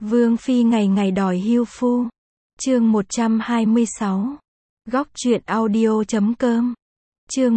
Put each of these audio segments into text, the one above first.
Vương phi ngày ngày đòi hưu phu. Chương 126. Góc truyện audio.com. Chương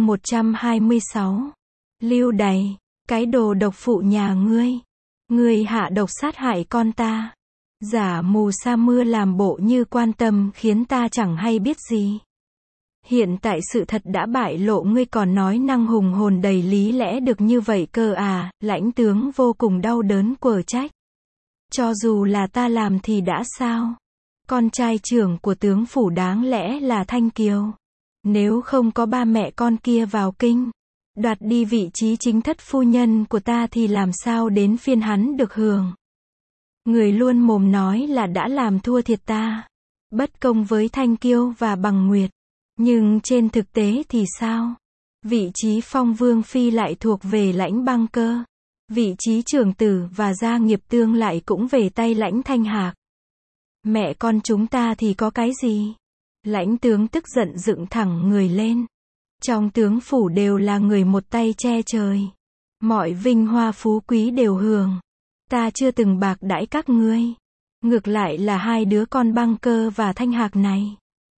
126. Lưu đày, cái đồ độc phụ nhà ngươi. Ngươi hạ độc sát hại con ta. Giả mù sa mưa làm bộ như quan tâm khiến ta chẳng hay biết gì. Hiện tại sự thật đã bại lộ, ngươi còn nói năng hùng hồn đầy lý lẽ được như vậy cơ à? Lãnh tướng vô cùng đau đớn quở trách. Cho dù là ta làm thì đã sao? Con trai trưởng của tướng phủ đáng lẽ là Thanh Kiều. Nếu không có ba mẹ con kia vào kinh, đoạt đi vị trí chính thất phu nhân của ta thì làm sao đến phiên hắn được hưởng. Người luôn mồm nói là đã làm thua thiệt ta, bất công với Thanh Kiêu và Bằng Nguyệt. Nhưng trên thực tế thì sao? Vị trí phong vương phi lại thuộc về Lãnh Băng Cơ. Vị trí trưởng tử và gia nghiệp tương lại cũng về tay Lãnh Thanh Hạc. Mẹ con chúng ta thì có cái gì? Lãnh tướng tức giận dựng thẳng người lên. Trong tướng phủ đều là người một tay che trời. Mọi vinh hoa phú quý đều hưởng. Ta chưa từng bạc đãi các ngươi. Ngược lại là hai đứa con Băng Cơ và Thanh Hạc này.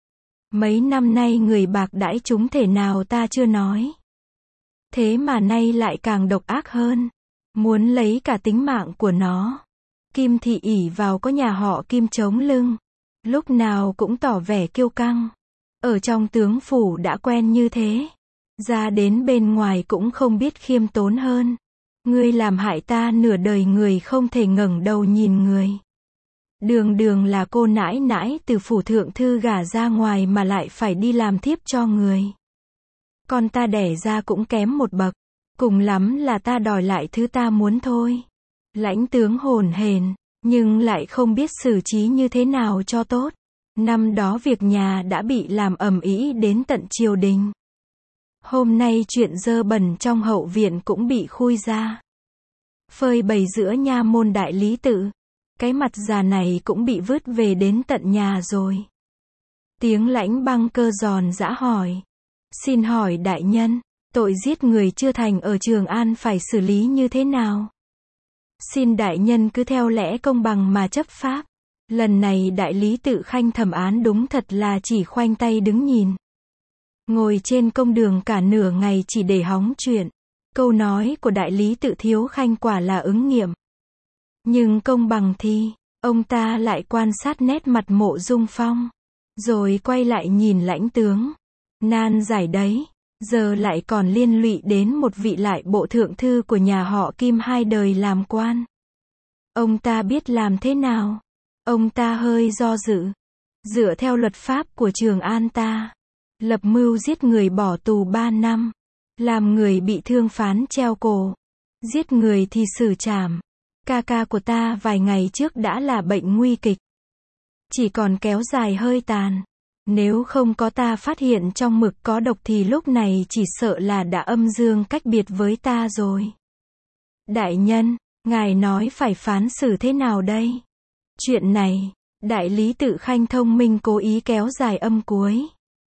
Mấy năm nay người bạc đãi chúng thể nào ta chưa nói. Thế mà nay lại càng độc ác hơn. Muốn lấy cả tính mạng của nó. Kim thị ỷ vào có nhà họ Kim chống lưng. Lúc nào cũng tỏ vẻ kiêu căng. Ở trong tướng phủ đã quen như thế. Ra đến bên ngoài cũng không biết khiêm tốn hơn. Ngươi làm hại ta nửa đời, người không thể ngẩng đầu nhìn người. Đường đường là cô nãi nãi từ phủ thượng thư gả ra ngoài mà lại phải đi làm thiếp cho người. Con ta đẻ ra cũng kém một bậc. Cùng lắm là ta đòi lại thứ ta muốn thôi. Lãnh tướng hồn hển, nhưng lại không biết xử trí như thế nào cho tốt. Năm đó việc nhà đã bị làm ầm ĩ đến tận triều đình. Hôm nay chuyện dơ bẩn trong hậu viện cũng bị khui ra. Phơi bày giữa nha môn đại lý tự. Cái mặt già này cũng bị vứt về đến tận nhà rồi. Tiếng Lãnh Băng Cơ giòn giã hỏi. Xin hỏi đại nhân, tội giết người chưa thành ở Trường An phải xử lý như thế nào? Xin đại nhân cứ theo lẽ công bằng mà chấp pháp. Lần này đại lý tự Khanh thẩm án đúng thật là chỉ khoanh tay đứng nhìn. Ngồi trên công đường cả nửa ngày chỉ để hóng chuyện. Câu nói của đại lý tự Thiếu Khanh quả là ứng nghiệm. Nhưng công bằng thì, ông ta lại quan sát nét mặt Mộ Dung Phong. Rồi quay lại nhìn Lãnh tướng. Nan giải đấy. Giờ lại còn liên lụy đến một vị lại bộ thượng thư của nhà họ Kim 2 đời làm quan. Ông ta biết làm thế nào? Ông ta hơi do dự. Dựa theo luật pháp của Trường An ta, lập mưu giết người bỏ tù 3 năm. Làm người bị thương phán treo cổ. Giết người thì xử trảm. Ca ca của ta vài ngày trước đã là bệnh nguy kịch. Chỉ còn kéo dài hơi tàn. Nếu không có ta phát hiện trong mực có độc thì lúc này chỉ sợ là đã âm dương cách biệt với ta rồi. Đại nhân, ngài nói phải phán xử thế nào đây? Chuyện này, đại lý tự Khanh thông minh cố ý kéo dài âm cuối.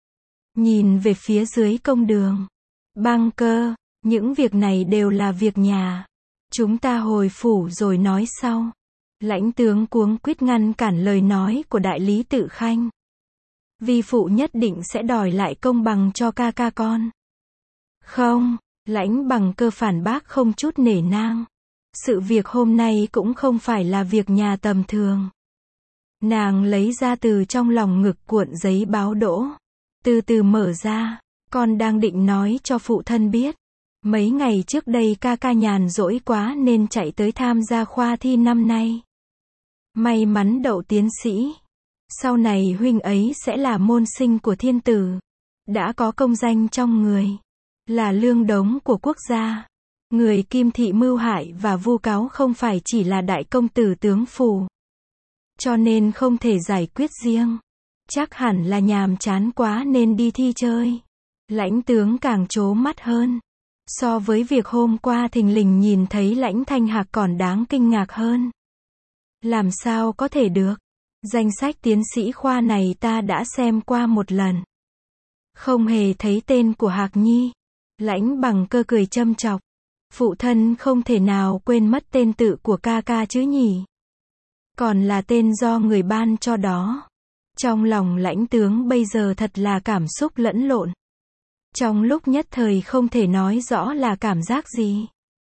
Nhìn về phía dưới công đường. Băng Cơ, những việc này đều là việc nhà. Chúng ta hồi phủ rồi nói sau. Lãnh tướng cuống quýt ngăn cản lời nói của đại lý tự Khanh. Vi phụ nhất định sẽ đòi lại công bằng cho ca ca con. Không, Lãnh Băng Cơ phản bác không chút nể nang. Sự việc hôm nay cũng không phải là việc nhà tầm thường. Nàng lấy ra từ trong lòng ngực cuộn giấy báo đỗ. Từ từ mở ra. Con đang định nói cho phụ thân biết. Mấy ngày trước đây ca ca nhàn rỗi quá nên chạy tới tham gia khoa thi năm nay. May mắn đậu tiến sĩ. Sau này huynh ấy sẽ là môn sinh của thiên tử. Đã có công danh trong người. Là lương đống của quốc gia. Người Kim thị mưu hại và vu cáo không phải chỉ là đại công tử tướng phủ. Cho nên không thể giải quyết riêng. Chắc hẳn là nhàm chán quá nên đi thi chơi. Lãnh tướng càng trố mắt hơn. So với việc hôm qua thình lình nhìn thấy Lãnh Thanh Hạc còn đáng kinh ngạc hơn. Làm sao có thể được? Danh sách tiến sĩ khoa này ta đã xem qua một lần. Không hề thấy tên của Hạc Nhi. Lãnh Băng Cơ cười châm chọc. Phụ thân không thể nào quên mất tên tự của ca ca chứ nhỉ? Còn là tên do người ban cho đó. Trong lòng Lãnh tướng bây giờ thật là cảm xúc lẫn lộn. Trong lúc nhất thời không thể nói rõ là cảm giác gì.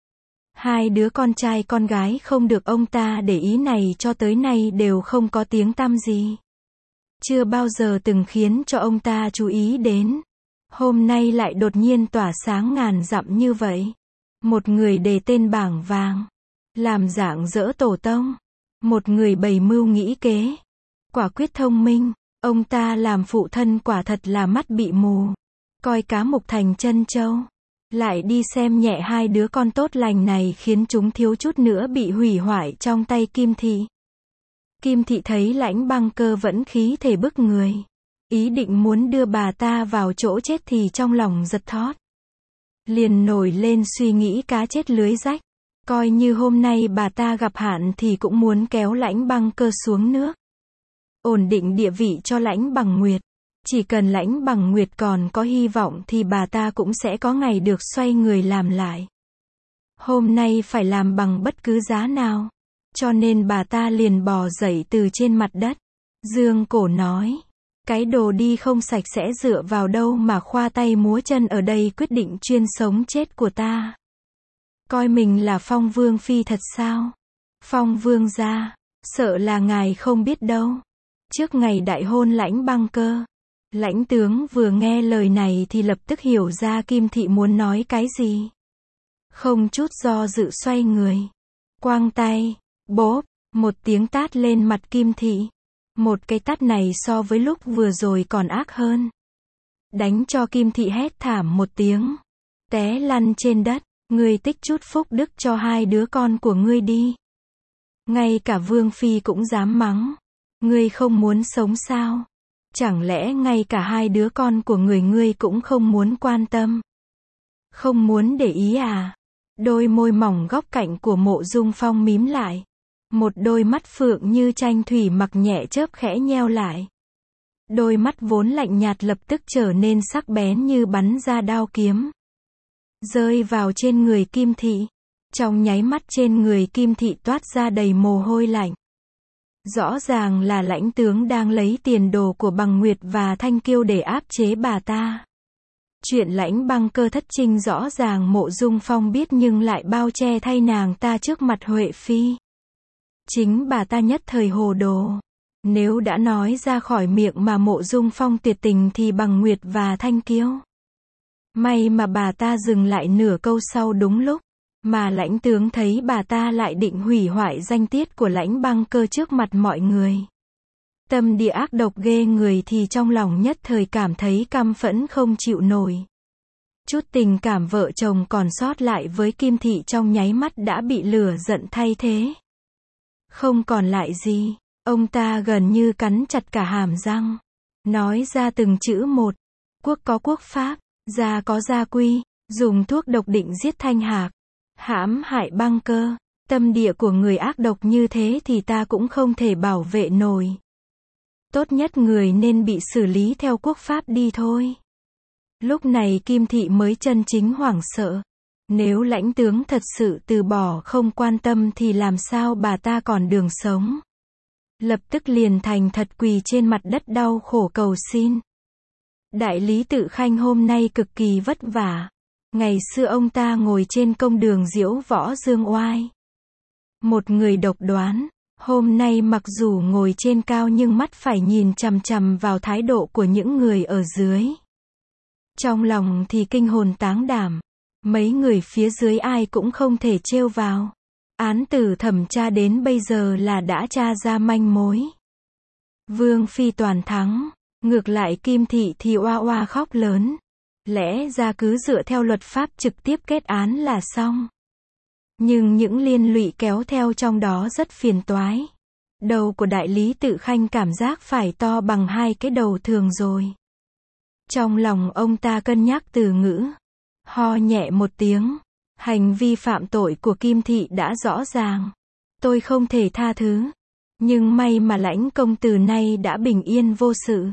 Hai đứa con trai con gái không được ông ta để ý này cho tới nay đều không có tiếng tăm gì. Chưa bao giờ từng khiến cho ông ta chú ý đến. Hôm nay lại đột nhiên tỏa sáng ngàn dặm như vậy. Một người đề tên bảng vàng. Làm dạng dỡ tổ tông. Một người bày mưu nghĩ kế. Quả quyết thông minh. Ông ta làm phụ thân quả thật là mắt bị mù. Coi cá mục thành chân trâu. Lại đi xem nhẹ hai đứa con tốt lành này khiến chúng thiếu chút nữa bị hủy hoại trong tay Kim Thị. Kim Thị thấy Lãnh Băng Cơ vẫn khí thể bức người. Ý định muốn đưa bà ta vào chỗ chết thì trong lòng giật thót. Liền nổi lên suy nghĩ cá chết lưới rách. Coi như hôm nay bà ta gặp hạn thì cũng muốn kéo Lãnh Băng Cơ xuống nước. Ổn định địa vị cho Lãnh Bằng Nguyệt. Chỉ cần Lãnh Bằng Nguyệt còn có hy vọng thì bà ta cũng sẽ có ngày được xoay người làm lại. Hôm nay phải làm bằng bất cứ giá nào. Cho nên bà ta liền bò dậy từ trên mặt đất. Dương cổ nói. Cái đồ đi không sạch sẽ dựa vào đâu mà khoa tay múa chân ở đây quyết định chuyên sống chết của ta. Coi mình là Phong Vương Phi thật sao? Phong Vương gia, sợ là ngài không biết đâu. Trước ngày đại hôn Lãnh Băng Cơ, Lãnh tướng vừa nghe lời này thì lập tức hiểu ra Kim Thị muốn nói cái gì. Không chút do dự xoay người. Quang tay, bốp, một tiếng tát lên mặt Kim Thị. Một cái tát này so với lúc vừa rồi còn ác hơn. Đánh cho Kim Thị hét thảm một tiếng. Té lăn trên đất. Ngươi tích chút phúc đức cho hai đứa con của ngươi đi. Ngay cả Vương Phi cũng dám mắng. Ngươi không muốn sống sao? Chẳng lẽ ngay cả hai đứa con của ngươi cũng không muốn quan tâm? Không muốn để ý à? Đôi môi mỏng góc cạnh của Mộ Dung Phong mím lại. Một đôi mắt phượng như tranh thủy mặc nhẹ chớp khẽ nheo lại. Đôi mắt vốn lạnh nhạt lập tức trở nên sắc bén như bắn ra đao kiếm. Rơi vào trên người Kim Thị. Trong nháy mắt trên người Kim Thị toát ra đầy mồ hôi lạnh. Rõ ràng là Lãnh tướng đang lấy tiền đồ của Bằng Nguyệt và Thanh Kiêu để áp chế bà ta. Chuyện Lãnh Băng Cơ thất trinh rõ ràng Mộ Dung Phong biết nhưng lại bao che thay nàng ta trước mặt Huệ Phi. Chính bà ta nhất thời hồ đồ. Nếu đã nói ra khỏi miệng mà Mộ Dung Phong tuyệt tình thì Bằng Nguyệt và Thanh Kiêu. May mà bà ta dừng lại nửa câu sau đúng lúc. Mà Lãnh tướng thấy bà ta lại định hủy hoại danh tiết của Lãnh Băng Cơ trước mặt mọi người. Tâm địa ác độc ghê người thì trong lòng nhất thời cảm thấy căm phẫn không chịu nổi. Chút tình cảm vợ chồng còn sót lại với Kim Thị trong nháy mắt đã bị lửa giận thay thế. Không còn lại gì, ông ta gần như cắn chặt cả hàm răng. Nói ra từng chữ một. Quốc có quốc pháp, gia có gia quy, dùng thuốc độc định giết Thanh Hạc. Hãm hại Băng Cơ, tâm địa của người ác độc như thế thì ta cũng không thể bảo vệ nổi. Tốt nhất người nên bị xử lý theo quốc pháp đi thôi. Lúc này Kim Thị mới chân chính hoảng sợ. Nếu Lãnh tướng thật sự từ bỏ không quan tâm thì làm sao bà ta còn đường sống. Lập tức liền thành thật quỳ trên mặt đất đau khổ cầu xin. Đại lý Tự Khanh hôm nay cực kỳ vất vả. Ngày xưa ông ta ngồi trên công đường diễu võ dương oai. Một người độc đoán, hôm nay mặc dù ngồi trên cao nhưng mắt phải nhìn chằm chằm vào thái độ của những người ở dưới. Trong lòng thì kinh hồn táng đảm, mấy người phía dưới ai cũng không thể trêu vào. Án tử thẩm tra đến bây giờ là đã tra ra manh mối. Vương Phi toàn thắng, ngược lại Kim Thị thì oa oa khóc lớn. Lẽ ra cứ dựa theo luật pháp trực tiếp kết án là xong. Nhưng những liên lụy kéo theo trong đó rất phiền toái. Đầu của đại lý Tự Khanh cảm giác phải to bằng hai cái đầu thường rồi. Trong lòng ông ta cân nhắc từ ngữ. Ho nhẹ một tiếng. Hành vi phạm tội của Kim Thị đã rõ ràng. Tôi không thể tha thứ. Nhưng may mà Lãnh công từ nay đã bình yên vô sự.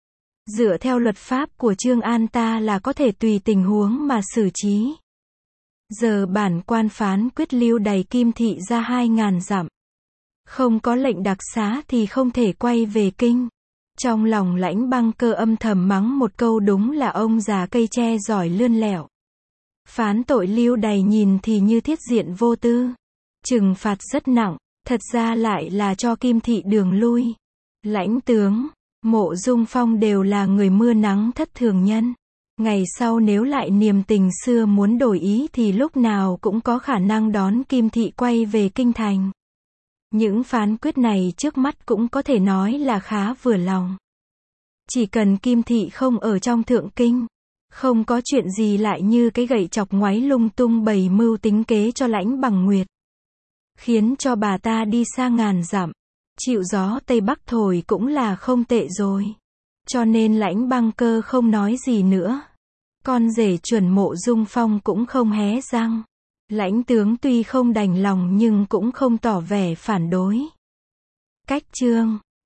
Dựa theo luật pháp của Trương An ta là có thể tùy tình huống mà xử trí. Giờ bản quan phán quyết lưu đày Kim Thị ra 2000 dặm. Không có lệnh đặc xá thì không thể quay về kinh. Trong lòng Lãnh Băng Cơ âm thầm mắng một câu, đúng là ông già cây tre giỏi lươn lẹo. Phán tội Lưu Đày nhìn thì như thiết diện vô tư. Trừng phạt rất nặng, thật ra lại là cho Kim Thị đường lui. Lãnh tướng, Mộ Dung Phong đều là người mưa nắng thất thường nhân. Ngày sau nếu lại niềm tình xưa muốn đổi ý thì lúc nào cũng có khả năng đón Kim Thị quay về kinh thành. Những phán quyết này trước mắt cũng có thể nói là khá vừa lòng. Chỉ cần Kim Thị không ở trong thượng kinh, không có chuyện gì lại như cái gậy chọc ngoáy lung tung bày mưu tính kế cho Lãnh Bằng Nguyệt. Khiến cho bà ta đi xa ngàn dặm, chịu gió Tây Bắc thổi cũng là không tệ rồi. Cho nên Lãnh Băng Cơ không nói gì nữa. Con rể chuẩn Mộ Dung Phong cũng không hé răng. Lãnh tướng tuy không đành lòng nhưng cũng không tỏ vẻ phản đối. Cách chương